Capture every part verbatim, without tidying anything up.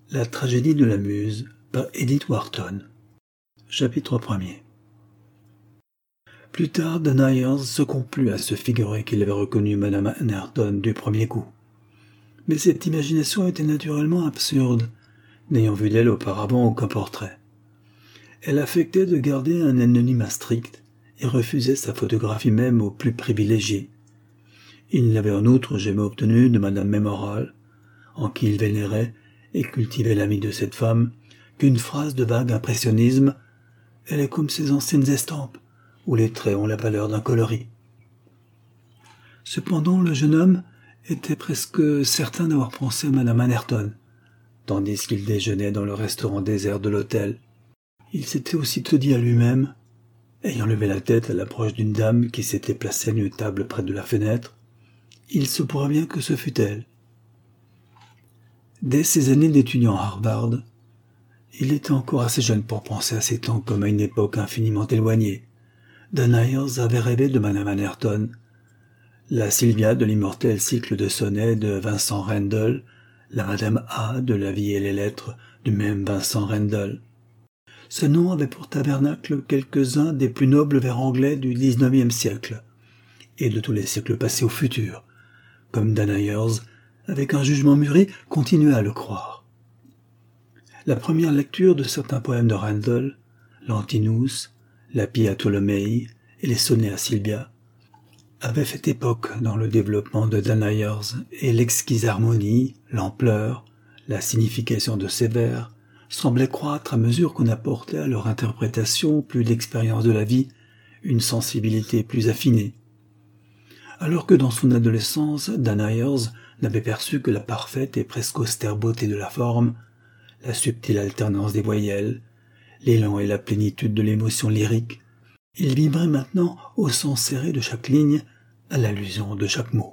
La tragédie de la Muse par Edith Wharton. Chapitre premier. Plus tard, Deniers se complut à se figurer qu'il avait reconnu Madame Anerton du premier coup. Mais cette imagination était naturellement absurde, n'ayant vu d'elle auparavant aucun portrait. Elle affectait de garder un anonymat strict et refusait sa photographie même aux plus privilégiés. Il n'avait en outre jamais obtenu de Madame Memorale, en qui il vénérait et cultivait l'ami de cette femme, qu'une phrase de vague impressionnisme « Elle est comme ces anciennes estampes, où les traits ont la valeur d'un coloris ». Cependant, le jeune homme était presque certain d'avoir pensé à Madame Anerton, tandis qu'il déjeunait dans le restaurant désert de l'hôtel. Il s'était aussitôt dit à lui-même, ayant levé la tête à l'approche d'une dame qui s'était placée à une table près de la fenêtre, « Il se pourrait bien que ce fût elle ». Dès ses années d'étudiant à Harvard, il était encore assez jeune pour penser à ces temps comme à une époque infiniment éloignée. Deniers avait rêvé de Madame Anerton, la Sylvia de l'immortel cycle de sonnets de Vincent Rendle, la Madame A de La vie et les lettres du même Vincent Rendle. Ce nom avait pour tabernacle quelques-uns des plus nobles vers anglais du dix-neuvième siècle, et de tous les siècles passés au futur, comme Deniers, avec un jugement mûri, continua à le croire. La première lecture de certains poèmes de Rendle, l'Antinous, la Pia Ptolomei et les sonnets à Sylvia, avait fait époque dans le développement de Deniers, et l'exquise harmonie, l'ampleur, la signification de ces vers semblaient croître à mesure qu'on apportait à leur interprétation plus d'expérience de la vie, une sensibilité plus affinée. Alors que dans son adolescence, Deniers n'avait perçu que la parfaite et presque austère beauté de la forme, la subtile alternance des voyelles, l'élan et la plénitude de l'émotion lyrique, il vibrait maintenant au sens serré de chaque ligne, à l'allusion de chaque mot.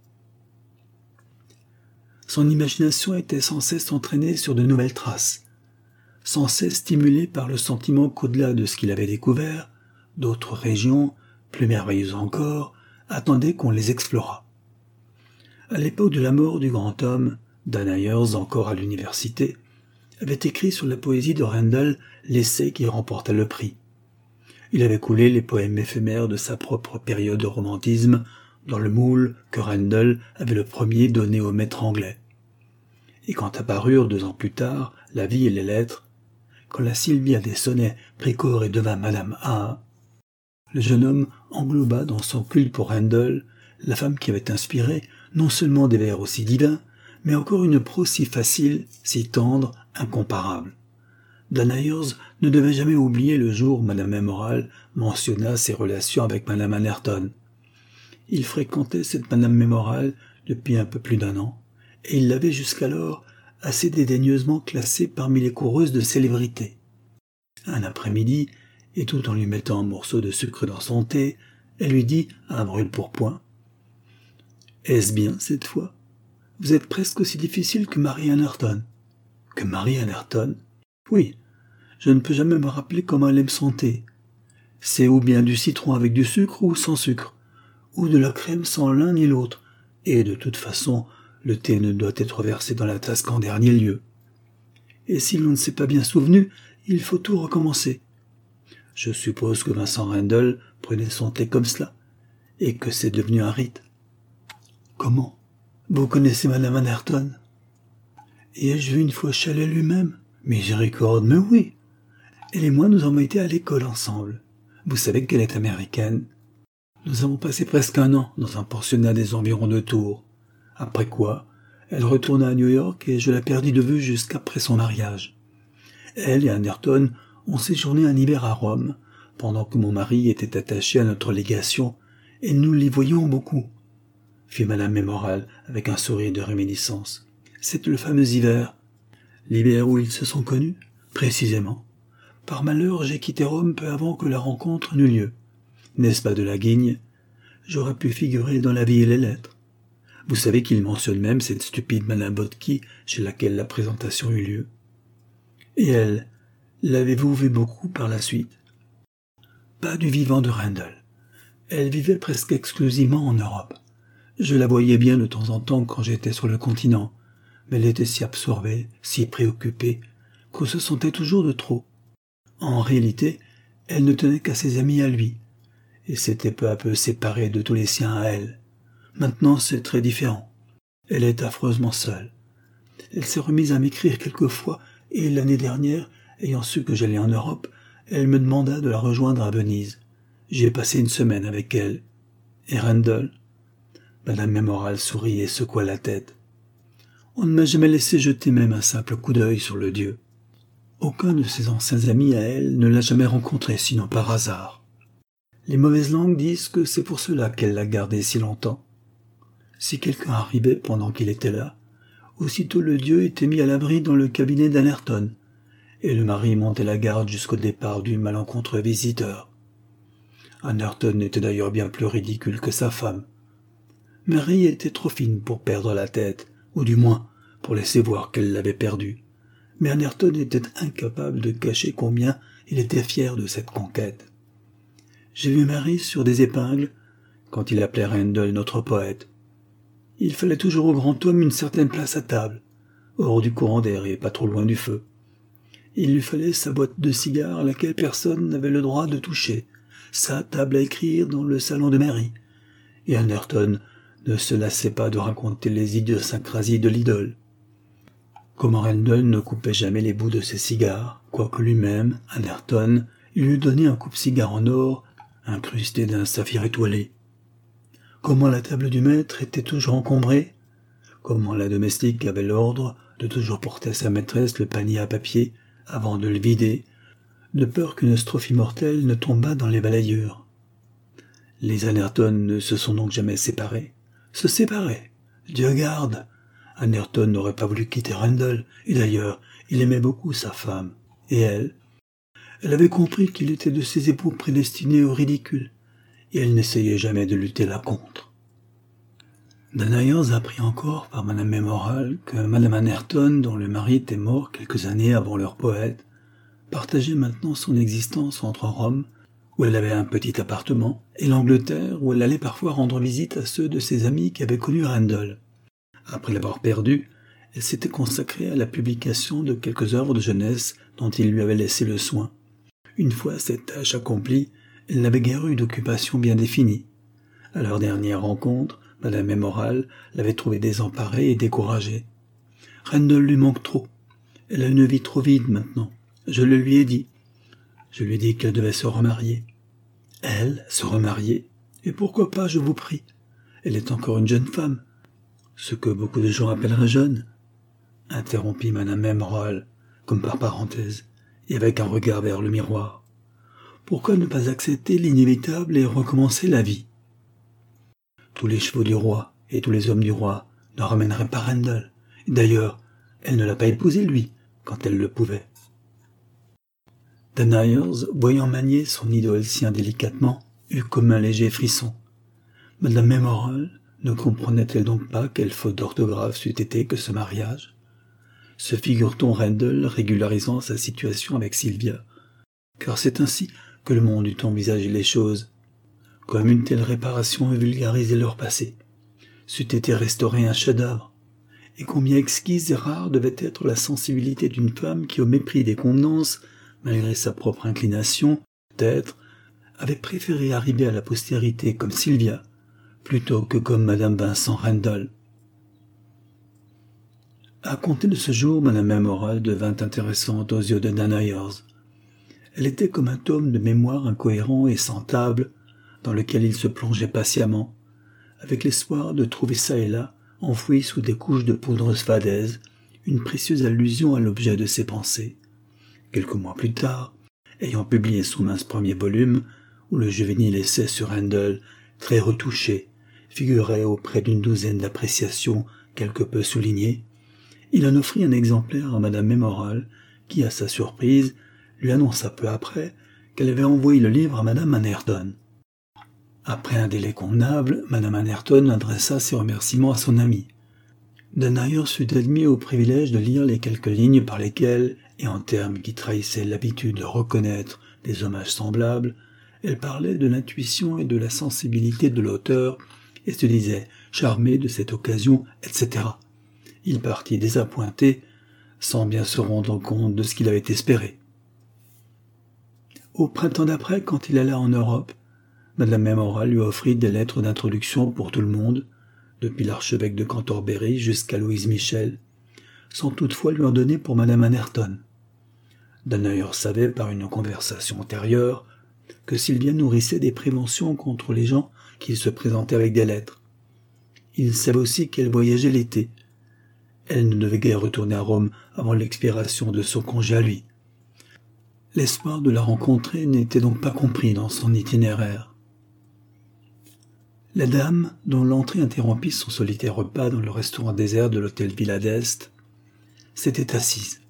Son imagination était sans cesse entraînée sur de nouvelles traces, sans cesse stimulée par le sentiment qu'au-delà de ce qu'il avait découvert, d'autres régions, plus merveilleuses encore, attendaient qu'on les explorât. À l'époque de la mort du grand homme, Deniers, encore à l'université, avait écrit sur la poésie de Rendle l'essai qui remporta le prix. Il avait coulé les poèmes éphémères de sa propre période de romantisme dans le moule que Rendle avait le premier donné au maître anglais. Et quand apparurent deux ans plus tard La vie et les lettres, quand la Sylvia des sonnets prit corps et devint Madame A, le jeune homme engloba dans son culte pour Rendle la femme qui avait inspiré non seulement des vers aussi divins, mais encore une prose si facile, si tendre, incomparable. Deniers ne devait jamais oublier le jour où Madame Memorale mentionna ses relations avec Madame Anerton. Il fréquentait cette Madame Memorale depuis un peu plus d'un an, et il l'avait jusqu'alors assez dédaigneusement classée parmi les coureuses de célébrité. Un après-midi, et tout en lui mettant un morceau de sucre dans son thé, elle lui dit à un brûle-pourpoint « Est-ce bien cette fois ? Vous êtes presque aussi difficile que Marie Anerton. »« Que Marie Anerton ? Oui, je ne peux jamais me rappeler comment elle aime son thé. C'est ou bien du citron avec du sucre ou sans sucre, ou de la crème sans l'un ni l'autre, et de toute façon, le thé ne doit être versé dans la tasse qu'en dernier lieu. Et si l'on ne s'est pas bien souvenu, il faut tout recommencer. Je suppose que Vincent Rendle prenait son thé comme cela, et que c'est devenu un rite. Comment ? Vous connaissez Madame Anerton ? Et ai-je vu une fois Chalet lui-même ? Miséricorde, mais oui. Elle et moi, nous avons été à l'école ensemble. Vous savez qu'elle est américaine. Nous avons passé presque un an dans un pensionnat des environs de Tours. Après quoi, elle retourna à New York et je la perdis de vue jusqu'après son mariage. Elle et Anerton ont séjourné un hiver à Rome, pendant que mon mari était attaché à notre légation, et nous l'y voyions beaucoup, fit Madame Memorale avec un sourire de réminiscence. C'est le fameux hiver. L'hiver où ils se sont connus, précisément. Par malheur, j'ai quitté Rome peu avant que la rencontre n'eût lieu. N'est-ce pas de la guigne ? J'aurais pu figurer dans La vie et les lettres. Vous savez qu'il mentionne même cette stupide Madame Botki chez laquelle la présentation eut lieu. Et elle, l'avez-vous vue beaucoup par la suite ? Pas du vivant de Rendle. Elle vivait presque exclusivement en Europe. Je la voyais bien de temps en temps quand j'étais sur le continent, mais elle était si absorbée, si préoccupée, qu'on se sentait toujours de trop. En réalité, elle ne tenait qu'à ses amis à lui, et s'était peu à peu séparée de tous les siens à elle. Maintenant, c'est très différent. Elle est affreusement seule. Elle s'est remise à m'écrire quelquefois, et l'année dernière, ayant su que j'allais en Europe, elle me demanda de la rejoindre à Venise. J'y ai passé une semaine avec elle. Et Randall? Madame Memorale sourit et secoua la tête. On ne m'a jamais laissé jeter même un simple coup d'œil sur le dieu. Aucun de ses anciens amis à elle ne l'a jamais rencontré, sinon par hasard. Les mauvaises langues disent que c'est pour cela qu'elle l'a gardé si longtemps. Si quelqu'un arrivait pendant qu'il était là, aussitôt le dieu était mis à l'abri dans le cabinet d'Anerton, et le mari montait la garde jusqu'au départ du malencontreux visiteur. Anerton était d'ailleurs bien plus ridicule que sa femme. Marie était trop fine pour perdre la tête, ou du moins pour laisser voir qu'elle l'avait perdue. Mais Anerton était incapable de cacher combien il était fier de cette conquête. J'ai vu Marie sur des épingles quand il appelait Randall notre poète. Il fallait toujours au grand homme une certaine place à table, hors du courant d'air et pas trop loin du feu. Il lui fallait sa boîte de cigares à laquelle personne n'avait le droit de toucher, sa table à écrire dans le salon de Marie, et Anerton ne se lassait pas de raconter les idiosyncrasies de l'idole. Comment Randall ne coupait jamais les bouts de ses cigares, quoique lui-même, Anerton, il lui donnait un coupe-cigare en or, incrusté d'un saphir étoilé. Comment la table du maître était toujours encombrée, comment la domestique avait l'ordre de toujours porter à sa maîtresse le panier à papier avant de le vider, de peur qu'une strophe immortelle ne tombât dans les balayures. Les Anerton ne se sont donc jamais séparés. Se séparer, Dieu garde. Anerton n'aurait pas voulu quitter Randall, et d'ailleurs, il aimait beaucoup sa femme. Et elle, elle avait compris qu'il était de ses époux prédestinés au ridicule, et elle n'essayait jamais de lutter là contre. Danaïos apprit encore par Madame Memorale que Madame Anerton, dont le mari était mort quelques années avant leur poète, partageait maintenant son existence entre Rome, où elle avait un petit appartement, et l'Angleterre, où elle allait parfois rendre visite à ceux de ses amis qui avaient connu Randall. Après l'avoir perdu, elle s'était consacrée à la publication de quelques œuvres de jeunesse dont il lui avait laissé le soin. Une fois cette tâche accomplie, elle n'avait guère eu d'occupation bien définie. À leur dernière rencontre, Madame Memorale l'avait trouvée désemparée et découragée. Randall lui manque trop. Elle a une vie trop vide maintenant. Je le lui ai dit. Je lui ai dit qu'elle devait se remarier. Elle, se remarier? Et pourquoi pas, je vous prie? Elle est encore une jeune femme. Ce que beaucoup de gens appelleraient jeune. Interrompit Madame Memorale, comme par parenthèse, et avec un regard vers le miroir. Pourquoi ne pas accepter l'inévitable et recommencer la vie? Tous les chevaux du roi et tous les hommes du roi ne ramèneraient pas Randall. D'ailleurs, elle ne l'a pas épousé, lui, quand elle le pouvait. Danaïos, voyant manier son idole si indélicatement, eut comme un léger frisson. Madame Memorale ne comprenait-elle donc pas quelle faute d'orthographe c'eût été que ce mariage? Se figure-t-on Randall régularisant sa situation avec Sylvia? Car c'est ainsi que le monde eût envisagé les choses. Comme une telle réparation eût vulgarisé leur passé, c'eût été restauré un chef-d'œuvre. Et combien exquise et rare devait être la sensibilité d'une femme qui, au mépris des convenances, malgré sa propre inclination, peut-être, avait préféré arriver à la postérité comme Sylvia, plutôt que comme Madame Vincent Randall. À compter de ce jour, Madame Memorale devint intéressante aux yeux de Danaïos. Elle était comme un tome de mémoire incohérent et sans table, dans lequel il se plongeait patiemment, avec l'espoir de trouver çà et là, enfoui sous des couches de poudreuse fadaise, une précieuse allusion à l'objet de ses pensées. Quelques mois plus tard, ayant publié son mince premier volume, où le juvénile essai sur Randall, très retouché, figurait auprès d'une douzaine d'appréciations quelque peu soulignées, il en offrit un exemplaire à Madame Memorale, qui, à sa surprise, lui annonça peu après qu'elle avait envoyé le livre à Madame Anerton. Après un délai convenable, Madame Anerton adressa ses remerciements à son amie. Danaïos fut admis au privilège de lire les quelques lignes par lesquelles, et en termes qui trahissaient l'habitude de reconnaître des hommages semblables, elle parlait de l'intuition et de la sensibilité de l'auteur, et se disait charmée de cette occasion, et cetera. Il partit désappointé, sans bien se rendre compte de ce qu'il avait espéré. Au printemps d'après, quand il alla en Europe, Madame Memora lui offrit des lettres d'introduction pour tout le monde, depuis l'archevêque de Cantorbéry jusqu'à Louise Michel, sans toutefois lui en donner pour Madame Anerton. Danaher savait par une conversation antérieure que Sylvia nourrissait des préventions contre les gens qui se présentaient avec des lettres. Il savait aussi qu'elle voyageait l'été. Elle ne devait guère retourner à Rome avant l'expiration de son congé à lui. L'espoir de la rencontrer n'était donc pas compris dans son itinéraire. La dame, dont l'entrée interrompit son solitaire repas dans le restaurant désert de l'hôtel Villa d'Est, s'était assise.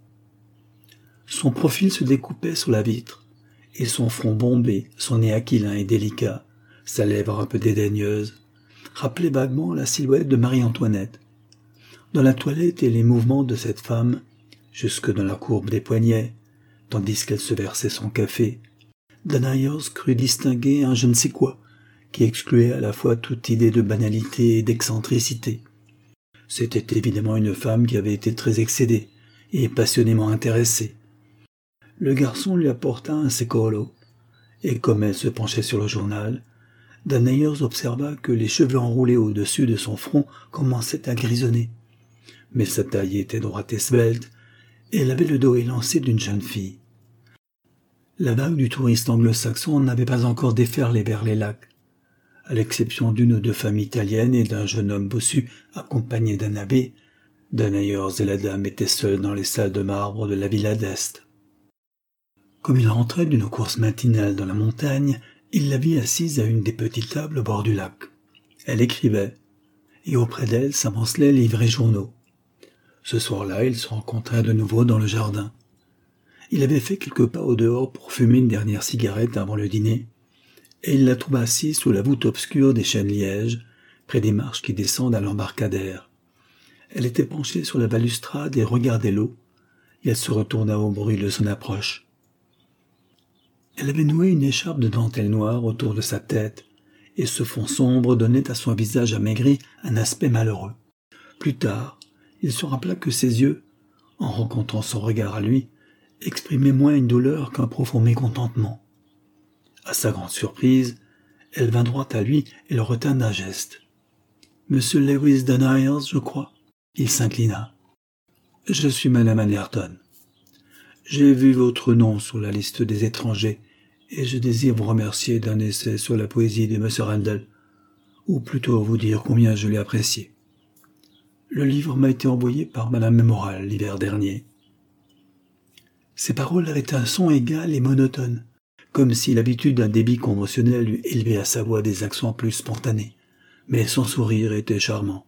Son profil se découpait sur la vitre, et son front bombé, son nez aquilin et délicat, sa lèvre un peu dédaigneuse, rappelaient vaguement la silhouette de Marie-Antoinette. Dans la toilette et les mouvements de cette femme, jusque dans la courbe des poignets, tandis qu'elle se versait son café, Danaher crut distinguer un je ne sais quoi, qui excluait à la fois toute idée de banalité et d'excentricité. C'était évidemment une femme qui avait été très excédée et passionnément intéressée. Le garçon lui apporta un secolo, et comme elle se penchait sur le journal, Danaher observa que les cheveux enroulés au-dessus de son front commençaient à grisonner. Mais sa taille était droite et svelte, et elle avait le dos élancé d'une jeune fille. La vague du touriste anglo-saxon n'avait pas encore déferlé vers les lacs. À l'exception d'une ou deux femmes italiennes et d'un jeune homme bossu accompagné d'un abbé, Danaher et la dame étaient seuls dans les salles de marbre de la Villa d'Est. Comme il rentrait d'une course matinale dans la montagne, il la vit assise à une des petites tables au bord du lac. Elle écrivait, et auprès d'elle s'amoncelaient livres et journaux. Ce soir-là, ils se rencontraient de nouveau dans le jardin. Il avait fait quelques pas au dehors pour fumer une dernière cigarette avant le dîner, et il la trouva assise sous la voûte obscure des chênes lièges, près des marches qui descendent à l'embarcadère. Elle était penchée sur la balustrade et regardait l'eau, et elle se retourna au bruit de son approche. Elle avait noué une écharpe de dentelle noire autour de sa tête, et ce fond sombre donnait à son visage amaigri un aspect malheureux. Plus tard, il se rappela que ses yeux, en rencontrant son regard à lui, exprimaient moins une douleur qu'un profond mécontentement. À sa grande surprise, elle vint droit à lui et le retint d'un geste. « Monsieur Lewis Danaher, je crois ?» Il s'inclina. « Je suis Madame Anerton. J'ai vu votre nom sur la liste des étrangers et je désire vous remercier d'un essai sur la poésie de Monsieur Rendel, ou plutôt vous dire combien je l'ai apprécié. Le livre m'a été envoyé par Madame Memora l'hiver dernier. » Ces paroles avaient un son égal et monotone, comme si l'habitude d'un débit conventionnel eût élevé à sa voix des accents plus spontanés, mais son sourire était charmant.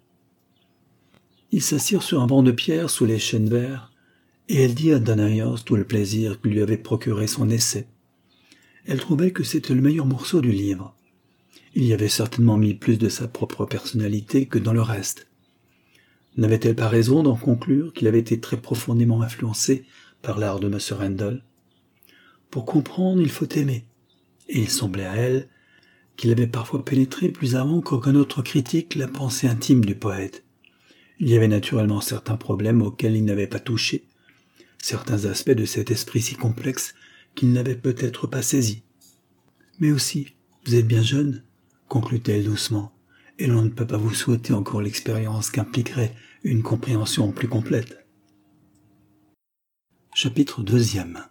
Ils s'assirent sur un banc de pierre sous les chênes verts, et elle dit à Danaher tout le plaisir que lui avait procuré son essai. Elle trouvait que c'était le meilleur morceau du livre. Il y avait certainement mis plus de sa propre personnalité que dans le reste. N'avait-elle pas raison d'en conclure qu'il avait été très profondément influencé par l'art de M. Rendel? Pour comprendre, il faut aimer, et il semblait à elle qu'il avait parfois pénétré plus avant qu'aucun autre critique la pensée intime du poète. Il y avait naturellement certains problèmes auxquels il n'avait pas touché, certains aspects de cet esprit si complexe qu'il n'avait peut-être pas saisi. Mais aussi, vous êtes bien jeune, conclut-elle doucement, et l'on ne peut pas vous souhaiter encore l'expérience qu'impliquerait une compréhension plus complète. Chapitre deuxième.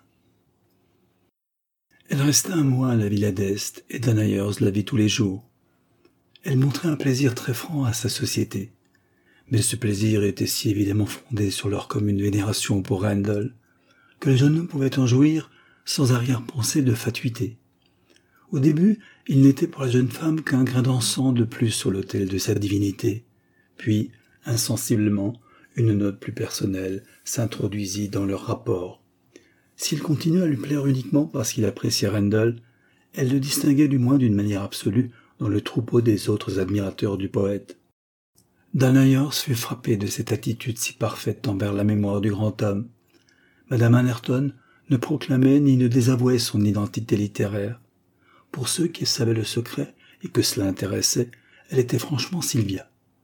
Elle resta un mois à la Villa d'Est, et Danaher la vit tous les jours. Elle montrait un plaisir très franc à sa société, mais ce plaisir était si évidemment fondé sur leur commune vénération pour Rendel, que le jeune homme pouvait en jouir sans arrière-pensée de fatuité. Au début, il n'était pour la jeune femme qu'un grain d'encens de plus sur l'autel de sa divinité, puis, insensiblement, une note plus personnelle s'introduisit dans leur rapport. S'il continuait à lui plaire uniquement parce qu'il appréciait Rendel, elle le distinguait du moins d'une manière absolue dans le troupeau des autres admirateurs du poète. Danaher fut frappé de cette attitude si parfaite envers la mémoire du grand homme. Madame Anerton ne proclamait ni ne désavouait son identité littéraire. Pour ceux qui savaient le secret et que cela intéressait, elle était franchement Sylvia.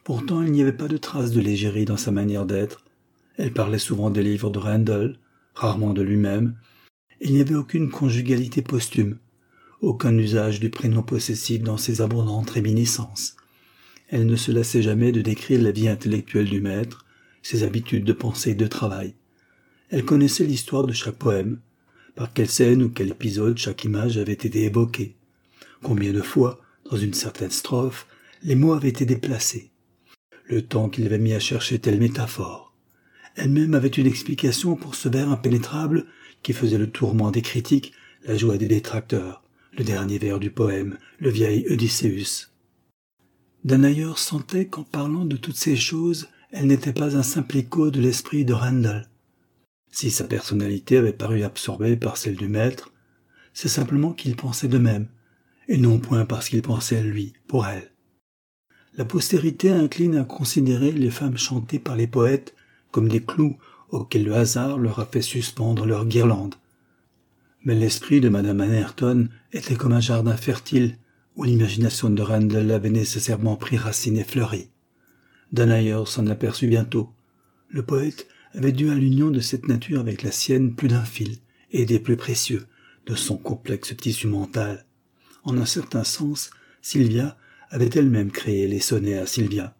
Pourtant, il n'y avait pas de trace de légèreté dans sa manière d'être. Elle parlait souvent des livres de Randall, rarement de lui-même. Il n'y avait aucune conjugalité posthume, aucun usage du prénom possessif dans ses abondantes réminiscences. Elle ne se lassait jamais de décrire la vie intellectuelle du maître, ses habitudes de pensée et de travail. Elle connaissait l'histoire de chaque poème, par quelle scène ou quel épisode chaque image avait été évoquée, combien de fois, dans une certaine strophe, les mots avaient été déplacés, le temps qu'il avait mis à chercher telle métaphore. Elle-même avait une explication pour ce vers impénétrable qui faisait le tourment des critiques, la joie des détracteurs, le dernier vers du poème, le vieil Odysseus. Danaïor sentait qu'en parlant de toutes ces choses, elle n'était pas un simple écho de l'esprit de Randall. Si sa personnalité avait paru absorbée par celle du maître, c'est simplement qu'il pensait de même, et non point parce qu'il pensait lui, pour elle. La postérité incline à considérer les femmes chantées par les poètes comme des clous auxquels le hasard leur a fait suspendre leur guirlande. Mais l'esprit de Madame Anerton était comme un jardin fertile où l'imagination de Randall avait nécessairement pris racine et fleuri. Danaïor s'en aperçut bientôt. Le poète avait dû à l'union de cette nature avec la sienne plus d'un fil, et des plus précieux, de son complexe tissu mental. En un certain sens, Sylvia avait elle-même créé les sonnets à Sylvia.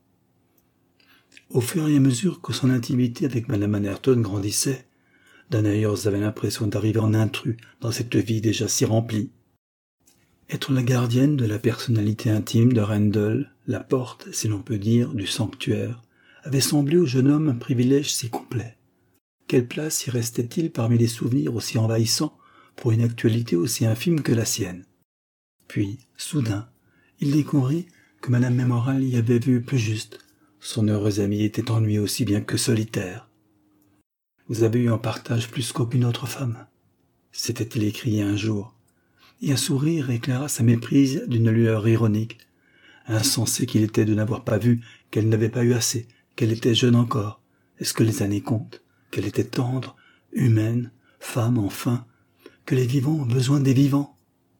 Au fur et à mesure que son intimité avec Madame Anerton grandissait, Danaïor avait l'impression d'arriver en intrus dans cette vie déjà si remplie. Être la gardienne de la personnalité intime de Randall, la porte, si l'on peut dire, du sanctuaire, avait semblé au jeune homme un privilège si complet. Quelle place y restait-il parmi les souvenirs aussi envahissants pour une actualité aussi infime que la sienne? Puis, soudain, il découvrit que Madame Mémoral y avait vu plus juste. Son heureux ami était ennuyé aussi bien que solitaire. « Vous avez eu en partage plus qu'aucune autre femme » s'était-il écrié un jour, et un sourire éclaira sa méprise d'une lueur ironique. Insensé qu'il était de n'avoir pas vu qu'elle n'avait pas eu assez, qu'elle était jeune encore. Est-ce que les années comptent? Qu'elle était tendre, humaine, femme enfin, que les vivants ont besoin des vivants.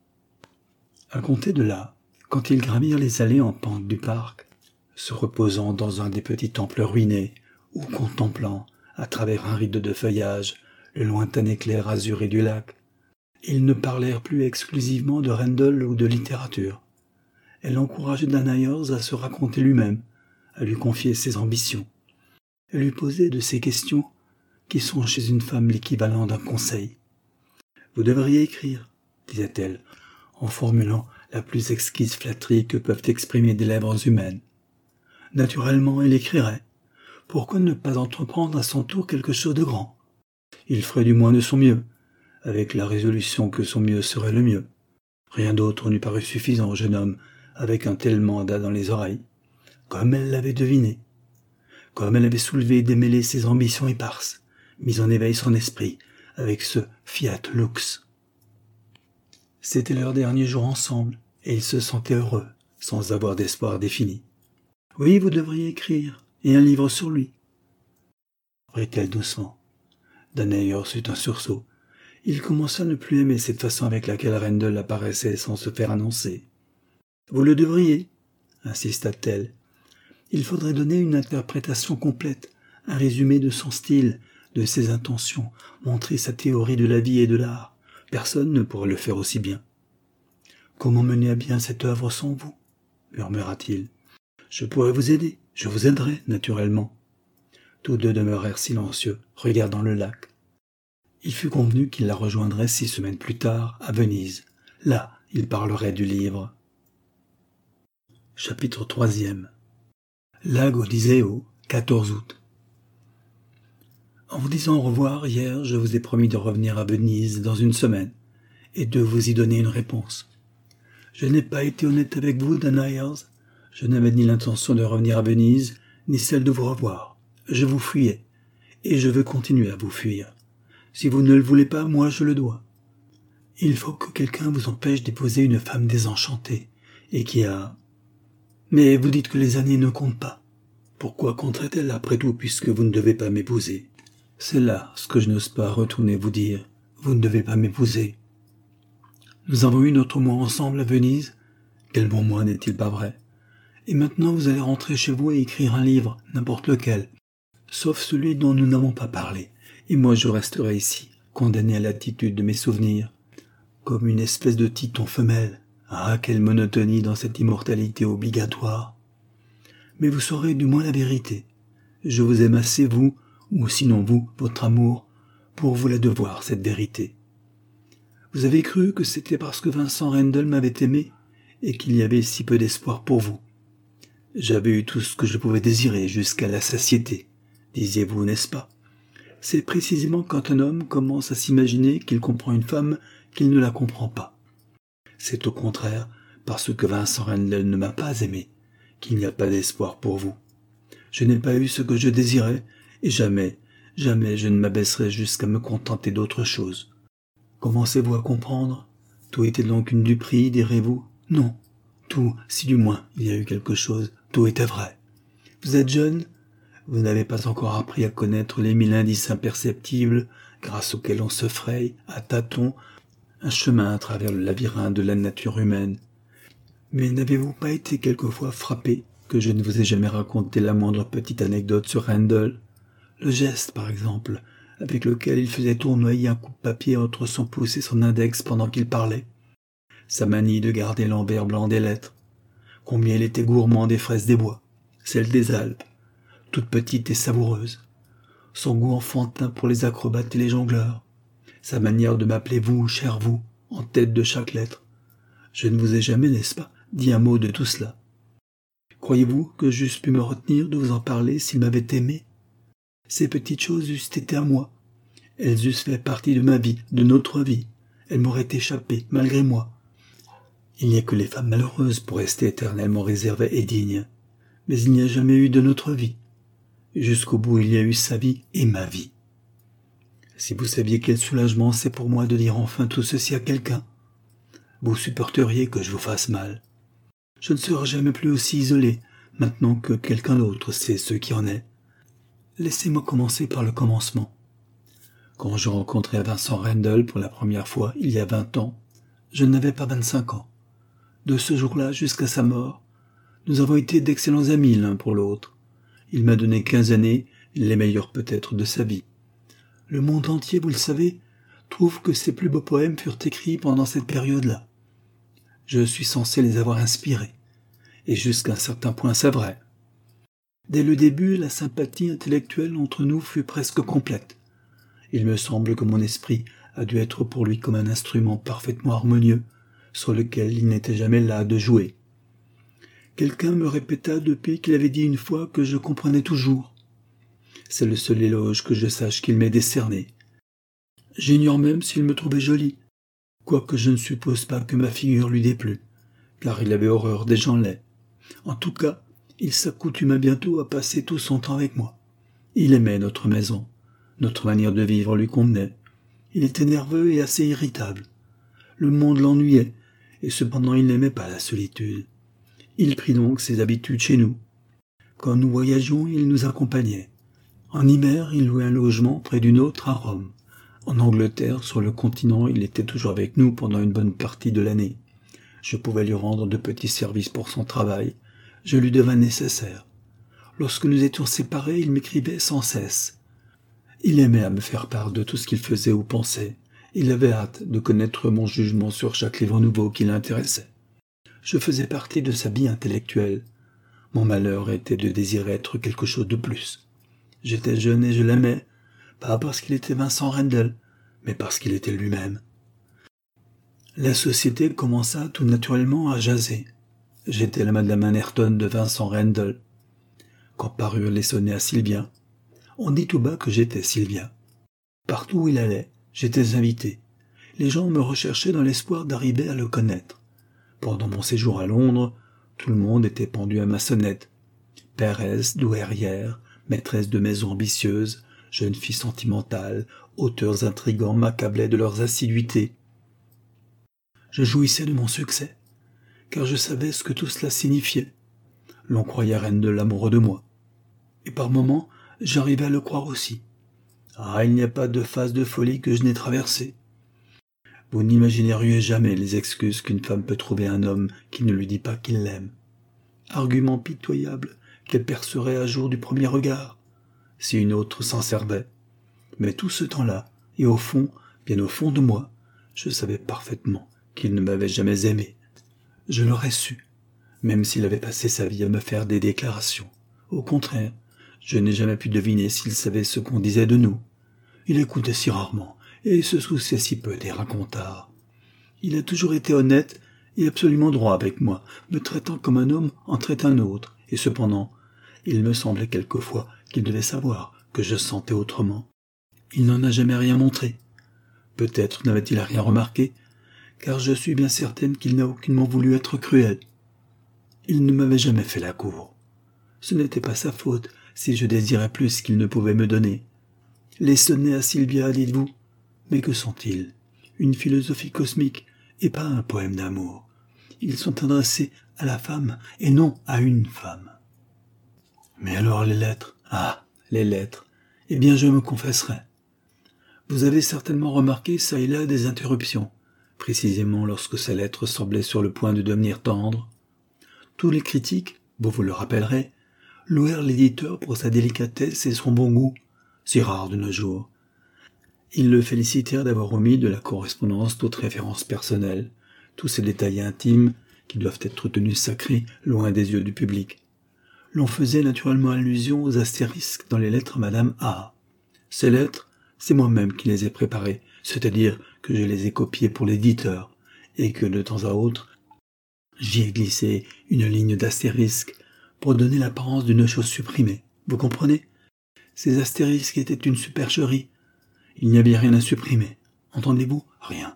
À compter de là, quand ils gravirent les allées en pente du parc, se reposant dans un des petits temples ruinés, ou contemplant, à travers un rideau de feuillage, le lointain éclair azuré du lac, ils ne parlèrent plus exclusivement de Randall ou de littérature. Elle encourageait Danaïor à se raconter lui-même, à lui confier ses ambitions. Elle lui posait de ces questions qui sont chez une femme l'équivalent d'un conseil. « Vous devriez écrire », disait-elle, en formulant la plus exquise flatterie que peuvent exprimer des lèvres humaines. Naturellement, il écrirait. Pourquoi ne pas entreprendre à son tour quelque chose de grand? Il ferait du moins de son mieux, avec la résolution que son mieux serait le mieux. Rien d'autre n'eût paru suffisant au jeune homme, avec un tel mandat dans les oreilles. Comme elle l'avait deviné. Comme elle avait soulevé et démêlé ses ambitions éparses, mis en éveil son esprit, avec ce fiat lux. C'était leur dernier jour ensemble, et ils se sentaient heureux, sans avoir d'espoir défini. « Oui, vous devriez écrire, et un livre sur lui. » reprit-elle doucement. Danaïor eut un sursaut. Il commença à ne plus aimer cette façon avec laquelle Randall apparaissait sans se faire annoncer. « Vous le devriez, » insista-t-elle. « Il faudrait donner une interprétation complète, un résumé de son style, de ses intentions, montrer sa théorie de la vie et de l'art. Personne ne pourrait le faire aussi bien. »« Comment mener à bien cette œuvre sans vous ?» murmura-t-il. « Je pourrais vous aider, je vous aiderai, naturellement. » Tous deux demeurèrent silencieux, regardant le lac. Il fut convenu qu'il la rejoindrait six semaines plus tard, à Venise. Là, il parlerait du livre. Chapitre troisième. Lago d'Iseo, quatorze août. En vous disant au revoir hier, je vous ai promis de revenir à Venise dans une semaine, et de vous y donner une réponse. Je n'ai pas été honnête avec vous, Danaïor. Je n'avais ni l'intention de revenir à Venise, ni celle de vous revoir. Je vous fuyais, et je veux continuer à vous fuir. Si vous ne le voulez pas, moi je le dois. Il faut que quelqu'un vous empêche d'épouser une femme désenchantée, et qui a... Mais vous dites que les années ne comptent pas. Pourquoi compteraient-elles après tout, puisque vous ne devez pas m'épouser? C'est là ce que je n'ose pas retourner vous dire. Vous ne devez pas m'épouser. Nous avons eu notre mois ensemble à Venise. Quel bon mois, n'est-il pas vrai? Et maintenant vous allez rentrer chez vous et écrire un livre, n'importe lequel, sauf celui dont nous n'avons pas parlé. Et moi je resterai ici, condamné à l'attitude de mes souvenirs, comme une espèce de titon femelle. Ah, quelle monotonie dans cette immortalité obligatoire. Mais vous saurez du moins la vérité. Je vous aime assez, vous, ou sinon vous, votre amour, pour vous la devoir, cette vérité. Vous avez cru que c'était parce que Vincent Rendel m'avait aimé et qu'il y avait si peu d'espoir pour vous. J'avais eu tout ce que je pouvais désirer jusqu'à la satiété, disiez-vous, n'est-ce pas? C'est précisément quand un homme commence à s'imaginer qu'il comprend une femme qu'il ne la comprend pas. C'est au contraire parce que Vincent Rendel ne m'a pas aimé qu'il n'y a pas d'espoir pour vous. Je n'ai pas eu ce que je désirais et jamais, jamais je ne m'abaisserai jusqu'à me contenter d'autre chose. Commencez-vous à comprendre? Tout était donc une duperie, direz-vous? Non, tout, si du moins il y a eu quelque chose, tout était vrai. Vous êtes jeune, vous n'avez pas encore appris à connaître les mille indices imperceptibles grâce auxquels on se fraye, à tâtons, un chemin à travers le labyrinthe de la nature humaine. Mais n'avez-vous pas été quelquefois frappé que je ne vous ai jamais raconté la moindre petite anecdote sur Rendel? Le geste, par exemple, avec lequel il faisait tournoyer un coup de papier entre son pouce et son index pendant qu'il parlait. Sa manie de garder l'envers blanc des lettres. Combien il était gourmand des fraises des bois, celles des Alpes, toutes petites et savoureuses. Son goût enfantin pour les acrobates et les jongleurs. Sa manière de m'appeler vous, cher vous, en tête de chaque lettre. Je ne vous ai jamais, n'est-ce pas, dit un mot de tout cela. Croyez-vous que j'eusse pu me retenir de vous en parler s'il m'avait aimé? Ces petites choses eussent été à moi. Elles eussent fait partie de ma vie, de notre vie. Elles m'auraient échappé, malgré moi. Il n'y a que les femmes malheureuses pour rester éternellement réservées et dignes. Mais il n'y a jamais eu de notre vie. Jusqu'au bout, il y a eu sa vie et ma vie. Si vous saviez quel soulagement c'est pour moi de dire enfin tout ceci à quelqu'un, vous supporteriez que je vous fasse mal. Je ne serai jamais plus aussi isolé, maintenant que quelqu'un d'autre sait ce qui en est. Laissez-moi commencer par le commencement. Quand je rencontrai Vincent Rendel pour la première fois, il y a vingt ans, je n'avais pas vingt-cinq ans. De ce jour-là jusqu'à sa mort, nous avons été d'excellents amis l'un pour l'autre. Il m'a donné quinze années, les meilleures peut-être de sa vie. Le monde entier, vous le savez, trouve que ses plus beaux poèmes furent écrits pendant cette période-là. Je suis censé les avoir inspirés, et jusqu'à un certain point c'est vrai. Dès le début, la sympathie intellectuelle entre nous fut presque complète. Il me semble que mon esprit a dû être pour lui comme un instrument parfaitement harmonieux, sur lequel il n'était jamais las de jouer. Quelqu'un me répéta depuis qu'il avait dit une fois que je comprenais toujours. C'est le seul éloge que je sache qu'il m'ait décerné. J'ignore même s'il me trouvait jolie, quoique je ne suppose pas que ma figure lui déplut, car il avait horreur des gens laids. En tout cas, il s'accoutuma bientôt à passer tout son temps avec moi. Il aimait notre maison. Notre manière de vivre lui convenait. Il était nerveux et assez irritable. Le monde l'ennuyait, et cependant il n'aimait pas la solitude. Il prit donc ses habitudes chez nous. Quand nous voyagions, il nous accompagnait. En hiver, il louait un logement près d'une autre à Rome. En Angleterre, sur le continent, il était toujours avec nous pendant une bonne partie de l'année. Je pouvais lui rendre de petits services pour son travail. Je lui devins nécessaire. Lorsque nous étions séparés, il m'écrivait sans cesse. Il aimait à me faire part de tout ce qu'il faisait ou pensait. Il avait hâte de connaître mon jugement sur chaque livre nouveau qui l'intéressait. Je faisais partie de sa vie intellectuelle. Mon malheur était de désirer être quelque chose de plus. J'étais jeune et je l'aimais, pas parce qu'il était Vincent Rendel, mais parce qu'il était lui-même. La société commença tout naturellement à jaser. J'étais la Madame Anerton de Vincent Rendel. Quand parurent les sonnets à Sylvia, on dit tout bas que j'étais Sylvia. Partout où il allait, j'étais invité. Les gens me recherchaient dans l'espoir d'arriver à le connaître. Pendant mon séjour à Londres, tout le monde était pendu à ma sonnette. Péresse, douairière, maîtresse de maison ambitieuse, jeunes filles sentimentales, auteurs intrigants m'accablaient de leurs assiduités. Je jouissais de mon succès, car je savais ce que tout cela signifiait. L'on croyait Rendel amoureux de moi. Et par moments, j'arrivais à le croire aussi. Ah, il n'y a pas de phase de folie que je n'ai traversée. Vous n'imagineriez jamais les excuses qu'une femme peut trouver à un homme qui ne lui dit pas qu'il l'aime. argument pitoyable qu'elle percerait à jour du premier regard, si une autre s'en servait. Mais tout ce temps-là, et au fond, bien au fond de moi, je savais parfaitement qu'il ne m'avait jamais aimé. Je l'aurais su, même s'il avait passé sa vie à me faire des déclarations. Au contraire, je n'ai jamais pu deviner s'il savait ce qu'on disait de nous. Il écoutait si rarement, et se souciait si peu des racontards. Il a toujours été honnête et absolument droit avec moi, me traitant comme un homme en traite un autre, et cependant, il me semblait quelquefois qu'il devait savoir que je sentais autrement. Il n'en a jamais rien montré. Peut-être n'avait-il rien remarqué, car je suis bien certaine qu'il n'a aucunement voulu être cruel. Il ne m'avait jamais fait la cour. Ce n'était pas sa faute si je désirais plus qu'il ne pouvait me donner. Les sonnets à Sylvia, dites-vous, mais que sont-ils? Une philosophie cosmique et pas un poème d'amour. Ils sont adressés à la femme et non à une femme. Mais alors les lettres? Ah, les lettres. Eh bien, je me confesserai. Vous avez certainement remarqué çà et là des interruptions, précisément lorsque sa lettre semblait sur le point de devenir tendre. Tous les critiques, vous vous le rappellerez, louèrent l'éditeur pour sa délicatesse et son bon goût, si rare de nos jours. Ils le félicitèrent d'avoir omis de la correspondance toute référence personnelle, tous ces détails intimes qui doivent être tenus sacrés loin des yeux du public. L'on faisait naturellement allusion aux astérisques dans les lettres à Madame A. Ces lettres, c'est moi-même qui les ai préparées, c'est-à-dire que je les ai copiées pour l'éditeur, et que de temps à autre, j'y ai glissé une ligne d'astérisque pour donner l'apparence d'une chose supprimée. Vous comprenez? Ces astérisques étaient une supercherie. Il n'y avait rien à supprimer. Entendez-vous? Rien.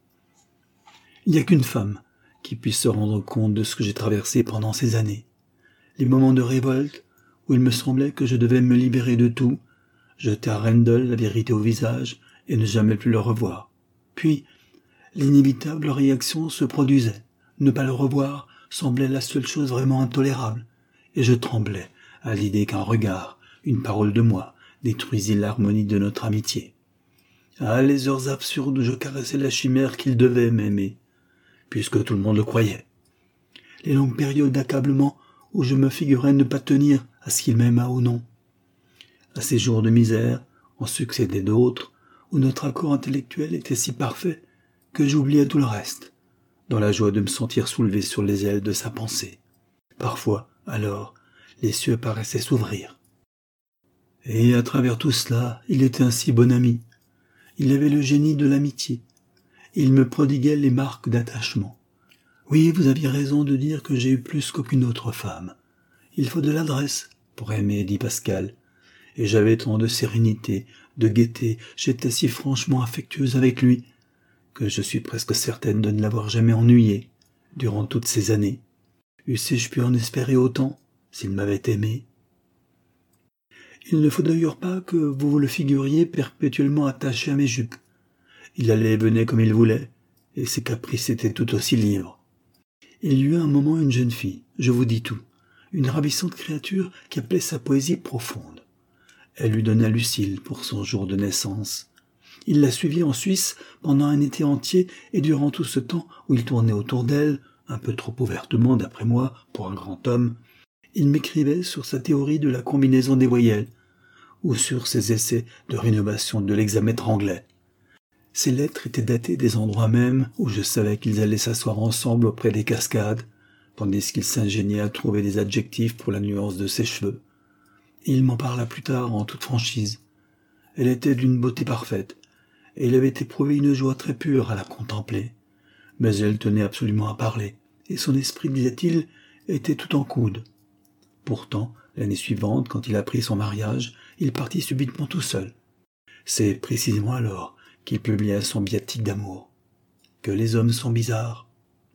Il n'y a qu'une femme qui puisse se rendre compte de ce que j'ai traversé pendant ces années. Les moments de révolte où il me semblait que je devais me libérer de tout, jeter à Rendel la vérité au visage et ne jamais plus le revoir. Puis, l'inévitable réaction se produisait. Ne pas le revoir semblait la seule chose vraiment intolérable, et je tremblais à l'idée qu'un regard, une parole de moi, détruisit l'harmonie de notre amitié. Ah, les heures absurdes où je caressais la chimère qu'il devait m'aimer, puisque tout le monde le croyait. Les longues périodes d'accablement où je me figurais ne pas tenir à ce qu'il m'aimât ou non. À ces jours de misère, en succédaient d'autres, où notre accord intellectuel était si parfait que j'oubliais tout le reste, dans la joie de me sentir soulevé sur les ailes de sa pensée. Parfois, alors, les cieux paraissaient s'ouvrir. Et à travers tout cela, il était un si bon ami. Il avait le génie de l'amitié. Il me prodiguait les marques d'attachement. Oui, vous aviez raison de dire que j'ai eu plus qu'aucune autre femme. Il faut de l'adresse pour aimer, dit Pascal. Et j'avais tant de sérénité, de gaieté, j'étais si franchement affectueuse avec lui, que je suis presque certaine de ne l'avoir jamais ennuyé, durant toutes ces années. Eussé-je pu en espérer autant, s'il m'avait aimé? Il ne faut d'ailleurs pas que vous vous le figuriez perpétuellement attaché à mes jupes. Il allait et venait comme il voulait, et ses caprices étaient tout aussi libres. Il y eut un moment une jeune fille, je vous dis tout, une ravissante créature qui appelait sa poésie profonde. Elle lui donna Lucille pour son jour de naissance. Il la suivit en Suisse pendant un été entier, et durant tout ce temps où il tournait autour d'elle, un peu trop ouvertement d'après moi pour un grand homme, il m'écrivait sur sa théorie de la combinaison des voyelles, ou sur ses essais de rénovation de l'hexamètre anglais. Ces lettres étaient datées des endroits mêmes où je savais qu'ils allaient s'asseoir ensemble auprès des cascades, tandis qu'il s'ingéniait à trouver des adjectifs pour la nuance de ses cheveux. Il m'en parla plus tard en toute franchise. Elle était d'une beauté parfaite, et il avait éprouvé une joie très pure à la contempler. Mais elle tenait absolument à parler, et son esprit, disait-il, était tout en coude. Pourtant, l'année suivante, quand il apprit son mariage, il partit subitement tout seul. C'est précisément alors qu'il publia son viatique d'amour. Que les hommes sont bizarres.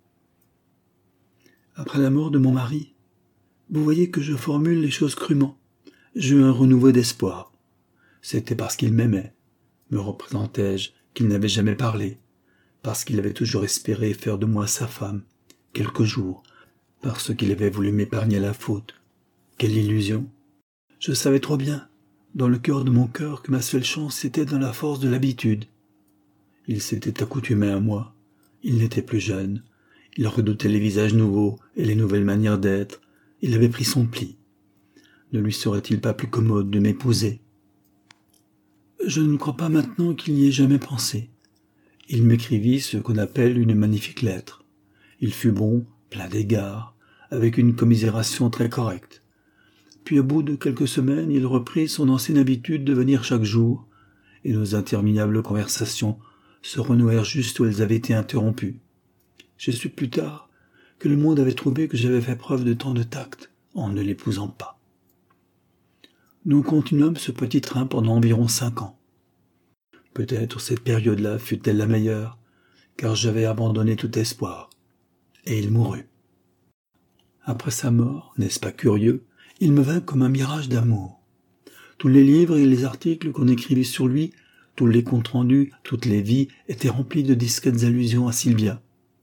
Après la mort de mon mari, vous voyez que je formule les choses crûment. J'eus un renouveau d'espoir. C'était parce qu'il m'aimait, me représentai-je, qu'il n'avait jamais parlé, parce qu'il avait toujours espéré faire de moi sa femme, quelques jours, parce qu'il avait voulu m'épargner la faute. Quelle illusion! Je savais trop bien, dans le cœur de mon cœur, que ma seule chance était dans la force de l'habitude. Il s'était accoutumé à moi, il n'était plus jeune, il redoutait les visages nouveaux et les nouvelles manières d'être, Il avait pris son pli. Ne lui serait-il pas plus commode de m'épouser? Je ne crois pas maintenant qu'il y ait jamais pensé. Il m'écrivit ce qu'on appelle une magnifique lettre. Il fut bon, plein d'égards, avec une commisération très correcte. Puis au bout de quelques semaines, il reprit son ancienne habitude de venir chaque jour, et nos interminables conversations se renouèrent juste où elles avaient été interrompues. J'ai su plus tard que le monde avait trouvé que j'avais fait preuve de tant de tact en ne l'épousant pas. Nous continuâmes ce petit train pendant environ cinq ans. Peut-être cette période-là fut-elle la meilleure, car j'avais abandonné tout espoir, et il mourut. Après sa mort, n'est-ce pas curieux, il me vint comme un mirage d'amour. Tous les livres et les articles qu'on écrivait sur lui, tous les comptes rendus, toutes les vies étaient remplis de discrètes allusions à Sylvia.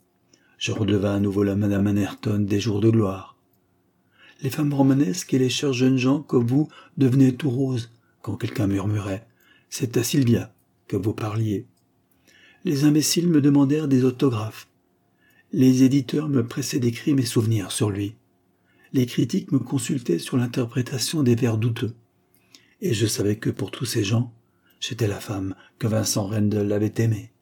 Je redevins à nouveau la Madame Anerton des jours de gloire. Les femmes romanesques et les chers jeunes gens comme vous devenaient tout roses quand quelqu'un murmurait « C'est à Sylvia que vous parliez ». Les imbéciles me demandèrent des autographes. Les éditeurs me pressaient d'écrire mes souvenirs sur lui. Les critiques me consultaient sur l'interprétation des vers douteux. Et je savais que pour tous ces gens, j'étais la femme que Vincent Rendel avait aimée.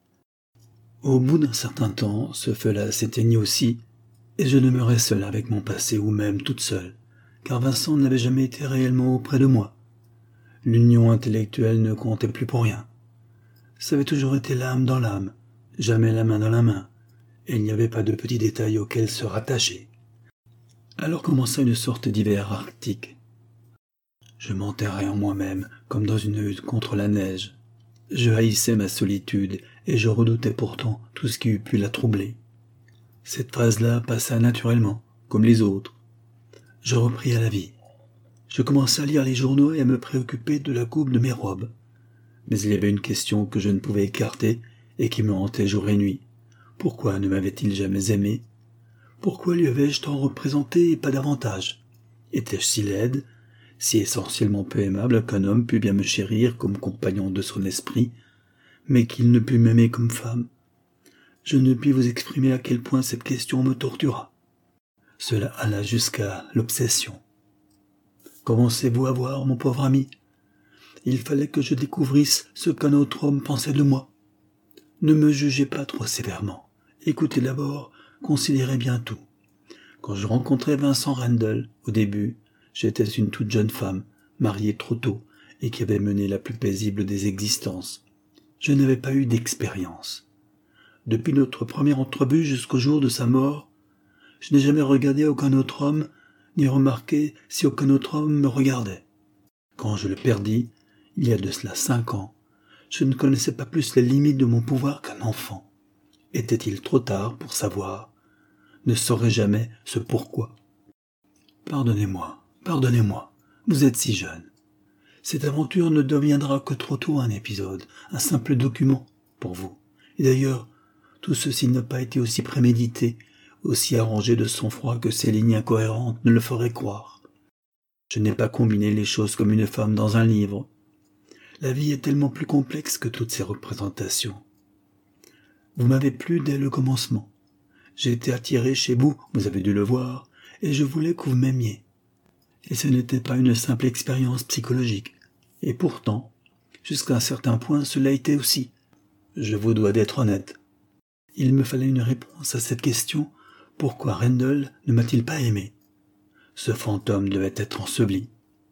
Au bout d'un certain temps, ce feu-là s'éteignit aussi, et je demeurais seule avec mon passé ou même toute seule, car Vincent n'avait jamais été réellement auprès de moi. L'union intellectuelle ne comptait plus pour rien. Ça avait toujours été l'âme dans l'âme, jamais la main dans la main, et il n'y avait pas de petits détails auxquels se rattacher. Alors commença une sorte d'hiver arctique. Je m'enterrais en moi-même, comme dans une hutte contre la neige. Je haïssais ma solitude, et je redoutais pourtant tout ce qui eût pu la troubler. Cette phase-là passa naturellement, comme les autres. Je repris à la vie. Je commençai à lire les journaux et à me préoccuper de la coupe de mes robes. Mais il y avait une question que je ne pouvais écarter et qui me hantait jour et nuit. Pourquoi ne m'avait-il jamais aimé? Pourquoi lui avais-je tant représenté et pas davantage? Étais-je si laide, si essentiellement peu aimable qu'un homme pût bien me chérir comme compagnon de son esprit, mais qu'il ne pût m'aimer comme femme? Je ne puis vous exprimer à quel point cette question me tortura. Cela alla jusqu'à l'obsession. Commencez-vous à voir, mon pauvre ami? Il fallait que je découvrisse ce qu'un autre homme pensait de moi. Ne me jugez pas trop sévèrement. Écoutez d'abord, considérez bien tout. Quand je rencontrai Vincent Rendel, au début, j'étais une toute jeune femme, mariée trop tôt, et qui avait mené la plus paisible des existences. Je n'avais pas eu d'expérience. Depuis notre première entrevue jusqu'au jour de sa mort, je n'ai jamais regardé aucun autre homme, ni remarqué si aucun autre homme me regardait. Quand je le perdis, il y a de cela cinq ans, je ne connaissais pas plus les limites de mon pouvoir qu'un enfant. Était-il trop tard pour savoir? Ne saurais jamais ce pourquoi. Pardonnez-moi, pardonnez-moi, vous êtes si jeune. Cette aventure ne deviendra que trop tôt un épisode, un simple document pour vous. Et d'ailleurs, tout ceci n'a pas été aussi prémédité, aussi arrangé de sang-froid que ces lignes incohérentes ne le feraient croire. Je n'ai pas combiné les choses comme une femme dans un livre. La vie est tellement plus complexe que toutes ces représentations. Vous m'avez plu dès le commencement. J'ai été attiré chez vous, vous avez dû le voir, et je voulais que vous m'aimiez. Et ce n'était pas une simple expérience psychologique. Et pourtant, jusqu'à un certain point, cela était aussi. Je vous dois d'être honnête. Il me fallait une réponse à cette question. Pourquoi Rendel ne m'a-t-il pas aimé? Ce fantôme devait être enseveli.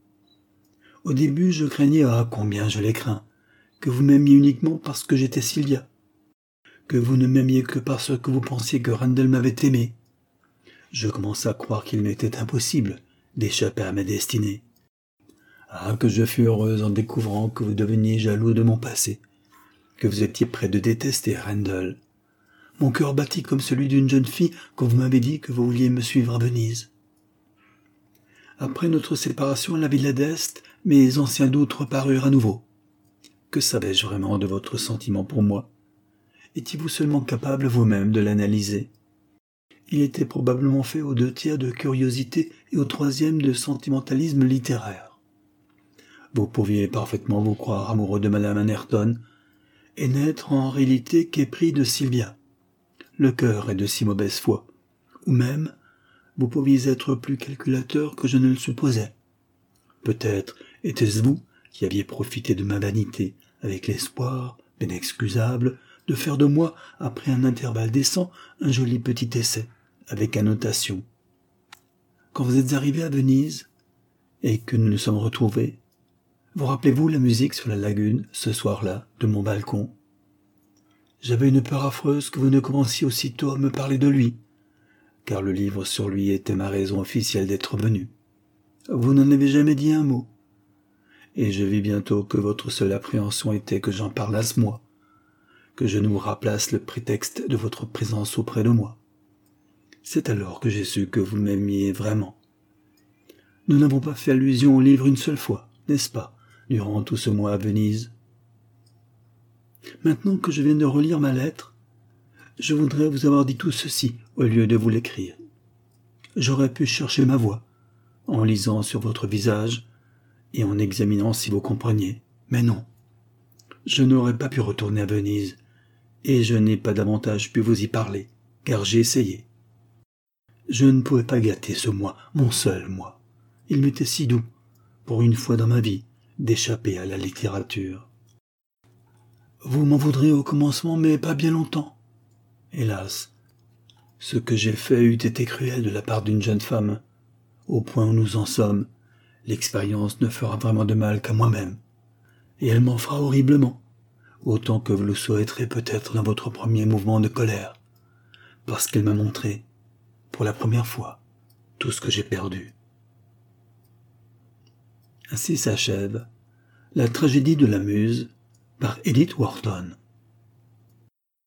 Au début, je craignais, ah combien je l'ai craint, que vous m'aimiez uniquement parce que j'étais Sylvia, que vous ne m'aimiez que parce que vous pensiez que Rendel m'avait aimé. Je commençais à croire qu'il m'était impossible d'échapper à ma destinée. Ah, que je fus heureuse en découvrant que vous deveniez jaloux de mon passé, que vous étiez près de détester Rendel. Mon cœur battit comme celui d'une jeune fille quand vous m'avez dit que vous vouliez me suivre à Venise. Après notre séparation à la Villa d'Este, mes anciens doutes reparurent à nouveau. Que savais-je vraiment de votre sentiment pour moi? Étiez-vous seulement capable vous-même de l'analyser? Il était probablement fait aux deux tiers de curiosité et au troisième de sentimentalisme littéraire. Vous pouviez parfaitement vous croire amoureux de Madame Anerton et n'être en réalité qu'épris de Sylvia. Le cœur est de si mauvaise foi, ou même vous pouviez être plus calculateur que je ne le supposais. Peut-être était-ce vous qui aviez profité de ma vanité avec l'espoir, bien excusable, de faire de moi, après un intervalle décent, un joli petit essai, avec annotation. Quand vous êtes arrivé à Venise, et que nous nous sommes retrouvés, vous rappelez-vous la musique sur la lagune, ce soir-là, de mon balcon? J'avais une peur affreuse que vous ne commenciez aussitôt à me parler de lui, car le livre sur lui était ma raison officielle d'être venu. Vous n'en avez jamais dit un mot, et je vis bientôt que votre seule appréhension était que j'en parlasse moi, que je nous rappelasse le prétexte de votre présence auprès de moi. C'est alors que j'ai su que vous m'aimiez vraiment. Nous n'avons pas fait allusion au livre une seule fois, n'est-ce pas, durant tout ce mois à Venise? Maintenant que je viens de relire ma lettre, je voudrais vous avoir dit tout ceci au lieu de vous l'écrire. J'aurais pu chercher ma voix, en lisant sur votre visage et en examinant si vous compreniez, mais non. Je n'aurais pas pu retourner à Venise, et je n'ai pas davantage pu vous y parler, car j'ai essayé. Je ne pouvais pas gâter ce moi, mon seul moi. Il m'était si doux, pour une fois dans ma vie, d'échapper à la littérature. Vous m'en voudrez au commencement, mais pas bien longtemps. Hélas, ce que j'ai fait eût été cruel de la part d'une jeune femme. Au point où nous en sommes, l'expérience ne fera vraiment de mal qu'à moi-même, et elle m'en fera horriblement, autant que vous le souhaiterez peut-être dans votre premier mouvement de colère, parce qu'elle m'a montré, pour la première fois, tout ce que j'ai perdu. Ainsi s'achève la tragédie de la Muse par Edith Wharton.